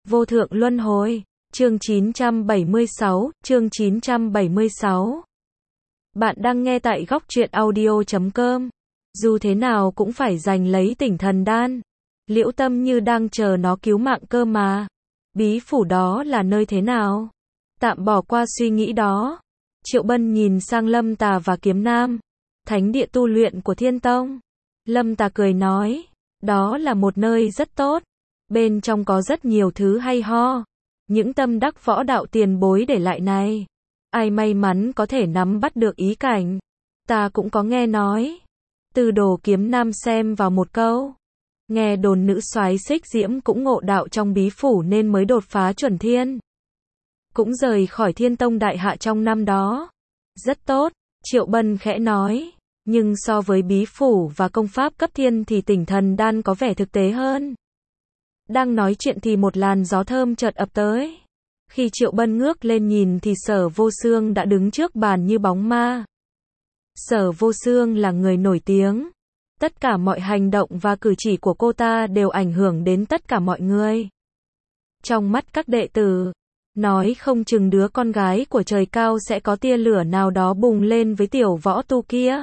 Vô thượng luân hồi. Chương 976, chương 976. Bạn đang nghe tại góc truyện audio.com. Dù thế nào cũng phải giành lấy Tỉnh Thần Đan. Liễu Tâm Như đang chờ nó cứu mạng cơ mà. Bí phủ đó là nơi thế nào? Tạm bỏ qua suy nghĩ đó. Triệu Bân nhìn sang Lâm Tà và Kiếm Nam, thánh địa tu luyện của Thiên Tông. Lâm Tà cười nói, đó là một nơi rất tốt. Bên trong có rất nhiều thứ hay ho. Những tâm đắc võ đạo tiền bối để lại này, ai may mắn có thể nắm bắt được ý cảnh. Ta cũng có nghe nói. Từ Đồ Kiếm Nam xem vào một câu. Nghe đồn nữ soái Xích Diễm cũng ngộ đạo trong bí phủ nên mới đột phá chuẩn thiên. Cũng rời khỏi Thiên Tông đại hạ trong năm đó. Rất tốt, Triệu Bân khẽ nói. Nhưng so với bí phủ và công pháp cấp thiên thì Tỉnh Thần Đan có vẻ thực tế hơn. Đang nói chuyện thì một làn gió thơm chợt ập tới. Khi Triệu Bân ngước lên nhìn thì Sở Vô Xương đã đứng trước bàn như bóng ma. Sở Vô Xương là người nổi tiếng. Tất cả mọi hành động và cử chỉ của cô ta đều ảnh hưởng đến tất cả mọi người. Trong mắt các đệ tử, nói không chừng đứa con gái của trời cao sẽ có tia lửa nào đó bùng lên với tiểu võ tu kia.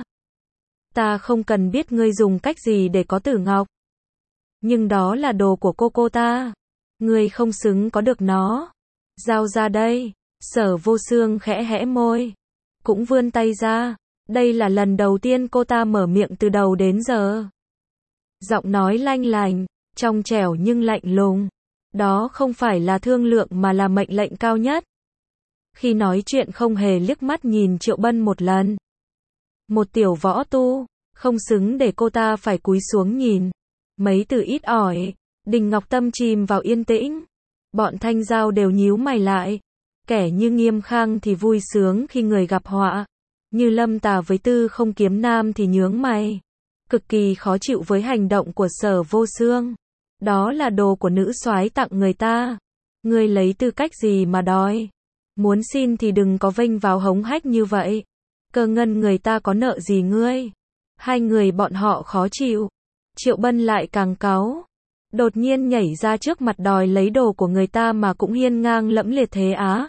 Ta không cần biết ngươi dùng cách gì để có Tử Ngọc. Nhưng đó là đồ của cô ta. Ngươi không xứng có được nó. Giao ra đây. Sở Vô Xương khẽ hẽ môi. Cũng vươn tay ra. Đây là lần đầu tiên cô ta mở miệng từ đầu đến giờ. Giọng nói lanh lành, trong trẻo nhưng lạnh lùng. Đó không phải là thương lượng mà là mệnh lệnh cao nhất. Khi nói chuyện không hề liếc mắt nhìn Triệu Bân một lần. Một tiểu võ tu, không xứng để cô ta phải cúi xuống nhìn. Mấy từ ít ỏi, Đình Ngọc Tâm chìm vào yên tĩnh. Bọn Thanh Giao đều nhíu mày lại. Kẻ như Nghiêm Khang thì vui sướng khi người gặp họa. Như Lâm Tà với Tư Không Kiếm Nam thì nhướng mày. Cực kỳ khó chịu với hành động của Sở Vô Xương. Đó là đồ của nữ soái tặng người ta. Ngươi lấy tư cách gì mà đòi? Muốn xin thì đừng có vênh vào hống hách như vậy. Cơ ngân người ta có nợ gì ngươi? Hai người bọn họ khó chịu. Triệu Bân lại càng cáu. Đột nhiên nhảy ra trước mặt đòi lấy đồ của người ta mà cũng hiên ngang lẫm liệt thế á.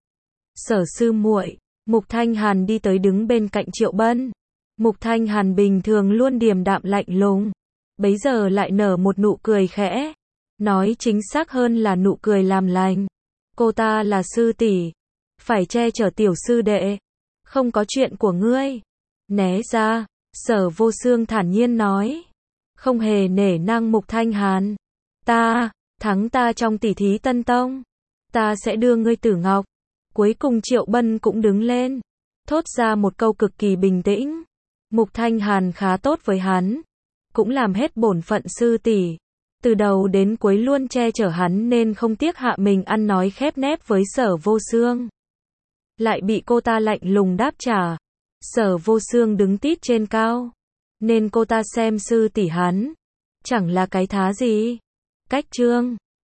Sở sư muội. Mục Thanh Hàn đi tới đứng bên cạnh Triệu Bân. Mục Thanh Hàn bình thường luôn điềm đạm lạnh lùng. Bấy giờ lại nở một nụ cười khẽ. Nói chính xác hơn là nụ cười làm lành. Cô ta là sư tỷ. Phải che chở tiểu sư đệ. Không có chuyện của ngươi. Né ra. Sở Vô Xương thản nhiên nói. Không hề nể nang Mục Thanh Hàn. Ta, thắng ta trong tỷ thí Tân Tông. Ta sẽ đưa ngươi Tử Ngọc. Cuối cùng Triệu Bân cũng đứng lên. Thốt ra một câu cực kỳ bình tĩnh. Mục Thanh Hàn khá tốt với hắn. Cũng làm hết bổn phận sư tỷ. Từ đầu đến cuối luôn che chở hắn nên không tiếc hạ mình ăn nói khép nép với Sở Vô Xương. Lại bị cô ta lạnh lùng đáp trả. Sở Vô Xương đứng tít trên cao. Nên cô ta xem sư tỷ hắn. Chẳng là cái thá gì. Cách trương.